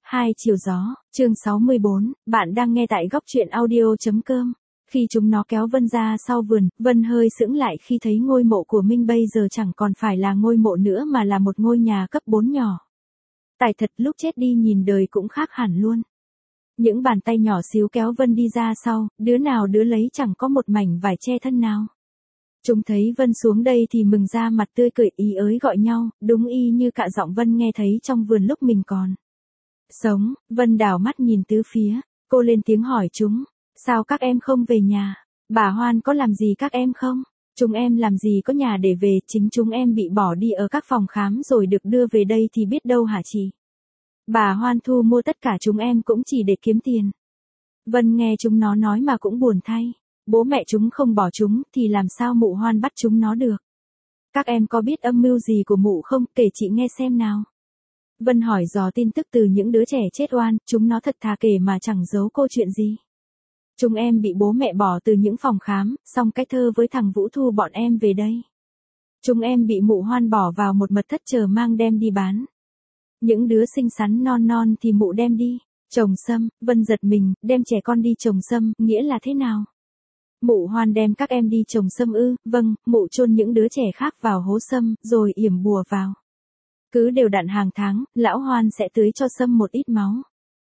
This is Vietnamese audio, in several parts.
Hai chiều gió, chương 64, bạn đang nghe tại góc truyện audio.com. Khi chúng nó kéo Vân ra sau vườn, Vân hơi sững lại khi thấy ngôi mộ của Minh bây giờ chẳng còn phải là ngôi mộ nữa mà là một ngôi nhà cấp 4 nhỏ. Tài thật lúc chết đi nhìn đời cũng khác hẳn luôn. Những bàn tay nhỏ xíu kéo Vân đi ra sau, đứa nào đứa lấy chẳng có một mảnh vải che thân nào. Chúng thấy Vân xuống đây thì mừng ra mặt tươi cười ý ới gọi nhau, đúng y như cả giọng Vân nghe thấy trong vườn lúc mình còn sống. Vân đảo mắt nhìn tứ phía, cô lên tiếng hỏi chúng, sao các em không về nhà? Bà Hoan có làm gì các em không? Chúng em làm gì có nhà để về, chính chúng em bị bỏ đi ở các phòng khám rồi được đưa về đây thì biết đâu hả chị? Bà Hoan thu mua tất cả chúng em cũng chỉ để kiếm tiền. Vân nghe chúng nó nói mà cũng buồn thay. Bố mẹ chúng không bỏ chúng thì làm sao mụ Hoan bắt chúng nó được? Các em có biết âm mưu gì của mụ không, kể chị nghe xem nào. Vân hỏi dò tin tức từ những đứa trẻ chết oan, chúng nó thật thà kể mà chẳng giấu cô chuyện gì. Chúng em bị bố mẹ bỏ từ những phòng khám, xong cái thơ với thằng Vũ thu bọn em về đây. Chúng em bị mụ Hoan bỏ vào một mật thất chờ mang đem đi bán. Những đứa xinh xắn non non thì mụ đem đi trồng sâm. Vân giật mình, đem trẻ con đi trồng sâm, nghĩa là thế nào? Mụ Hoan đem các em đi trồng sâm ư? Vâng, mụ chôn những đứa trẻ khác vào hố sâm, rồi yểm bùa vào. Cứ đều đặn hàng tháng, lão Hoan sẽ tưới cho sâm một ít máu.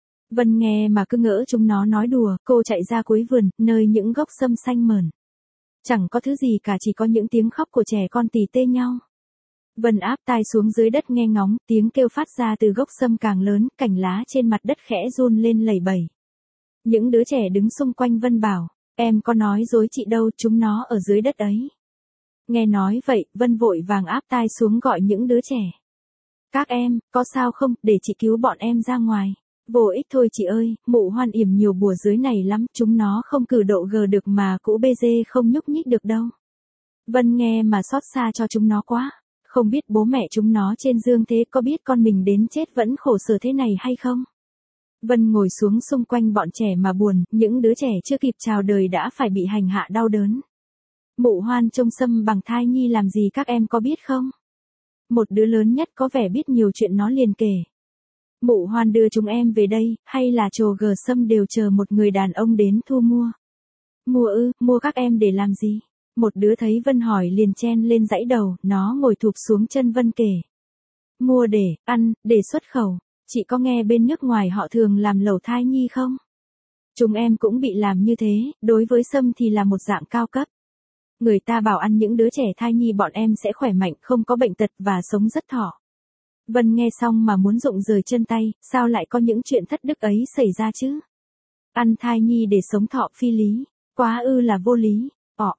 Vân nghe mà cứ ngỡ chúng nó nói đùa, cô chạy ra cuối vườn, nơi những gốc sâm xanh mờn. Chẳng có thứ gì cả, chỉ có những tiếng khóc của trẻ con tỉ tê nhau. Vân áp tai xuống dưới đất nghe ngóng, tiếng kêu phát ra từ gốc sâm càng lớn, cành lá trên mặt đất khẽ run lên lẩy bẩy. Những đứa trẻ đứng xung quanh Vân bảo, em có nói dối chị đâu, chúng nó ở dưới đất ấy. Nghe nói vậy, Vân vội vàng áp tai xuống gọi những đứa trẻ. Các em, có sao không, để chị cứu bọn em ra ngoài. Vô ích thôi chị ơi, mụ Hoan yểm nhiều bùa dưới này lắm, chúng nó không cử độ gờ được mà cũ bê dê không nhúc nhích được đâu. Vân nghe mà xót xa cho chúng nó quá. Không biết bố mẹ chúng nó trên dương thế có biết con mình đến chết vẫn khổ sở thế này hay không? Vân ngồi xuống xung quanh bọn trẻ mà buồn, những đứa trẻ chưa kịp chào đời đã phải bị hành hạ đau đớn. Mụ Hoan trông sâm bằng thai nhi làm gì các em có biết không? Một đứa lớn nhất có vẻ biết nhiều chuyện nó liền kể. Mụ Hoan đưa chúng em về đây, hay là trồ gờ sâm đều chờ một người đàn ông đến thu mua? Mua ư, mua các em để làm gì? Một đứa thấy Vân hỏi liền chen lên dãy đầu, nó ngồi thụp xuống chân Vân kể. Mua để ăn, để xuất khẩu. Chị có nghe bên nước ngoài họ thường làm lẩu thai nhi không? Chúng em cũng bị làm như thế, đối với sâm thì là một dạng cao cấp. Người ta bảo ăn những đứa trẻ thai nhi bọn em sẽ khỏe mạnh, không có bệnh tật và sống rất thọ. Vân nghe xong mà muốn rụng rời chân tay, sao lại có những chuyện thất đức ấy xảy ra chứ? Ăn thai nhi để sống thọ phi lý, quá ư là vô lý.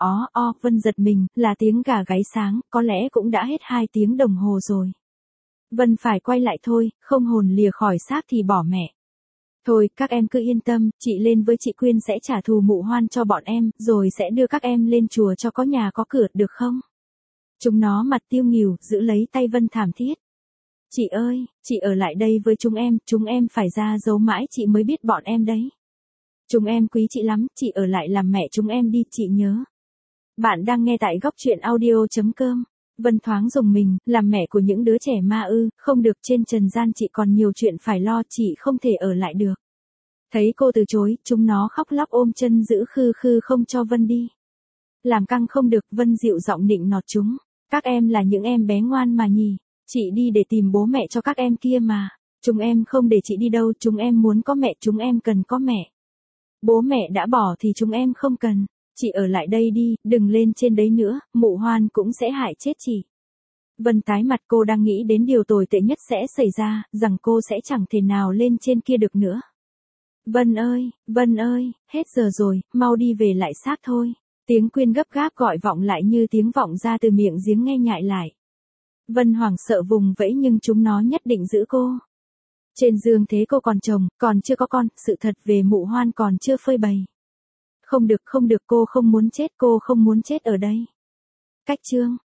Vân giật mình, là tiếng gà gáy sáng, có lẽ cũng đã hết 2 tiếng đồng hồ rồi. Vân phải quay lại thôi, không hồn lìa khỏi xác thì bỏ mẹ. Thôi, các em cứ yên tâm, chị lên với chị Quyên sẽ trả thù mụ Hoan cho bọn em, rồi sẽ đưa các em lên chùa cho có nhà có cửa, được không? Chúng nó mặt tiêu nghỉu, giữ lấy tay Vân thảm thiết. Chị ơi, chị ở lại đây với chúng em phải ra giấu mãi chị mới biết bọn em đấy. Chúng em quý chị lắm, chị ở lại làm mẹ chúng em đi, chị nhớ. Bạn đang nghe tại góc truyện audio.com. Vân thoáng rùng mình, làm mẹ của những đứa trẻ ma ư, không được, trên trần gian chị còn nhiều chuyện phải lo, chị không thể ở lại được. Thấy cô từ chối, chúng nó khóc lóc ôm chân giữ khư khư không cho Vân đi. Làm căng không được, Vân dịu giọng nịnh nọt chúng. Các em là những em bé ngoan mà nhỉ, chị đi để tìm bố mẹ cho các em kia mà. Chúng em không để chị đi đâu, chúng em muốn có mẹ, chúng em cần có mẹ. Bố mẹ đã bỏ thì chúng em không cần. Chị ở lại đây đi, đừng lên trên đấy nữa, mụ Hoan cũng sẽ hại chết chị. Vân tái mặt, cô đang nghĩ đến điều tồi tệ nhất sẽ xảy ra, rằng cô sẽ chẳng thể nào lên trên kia được nữa. Vân ơi, hết giờ rồi, mau đi về lại xác thôi. Tiếng Quyên gấp gáp gọi vọng lại như tiếng vọng ra từ miệng giếng nghe nhại lại. Vân hoảng sợ vùng vẫy nhưng chúng nó nhất định giữ cô. Trên dương thế cô còn chồng, còn chưa có con, sự thật về mụ Hoan còn chưa phơi bày. Không được, cô không muốn chết ở đây. Cách chương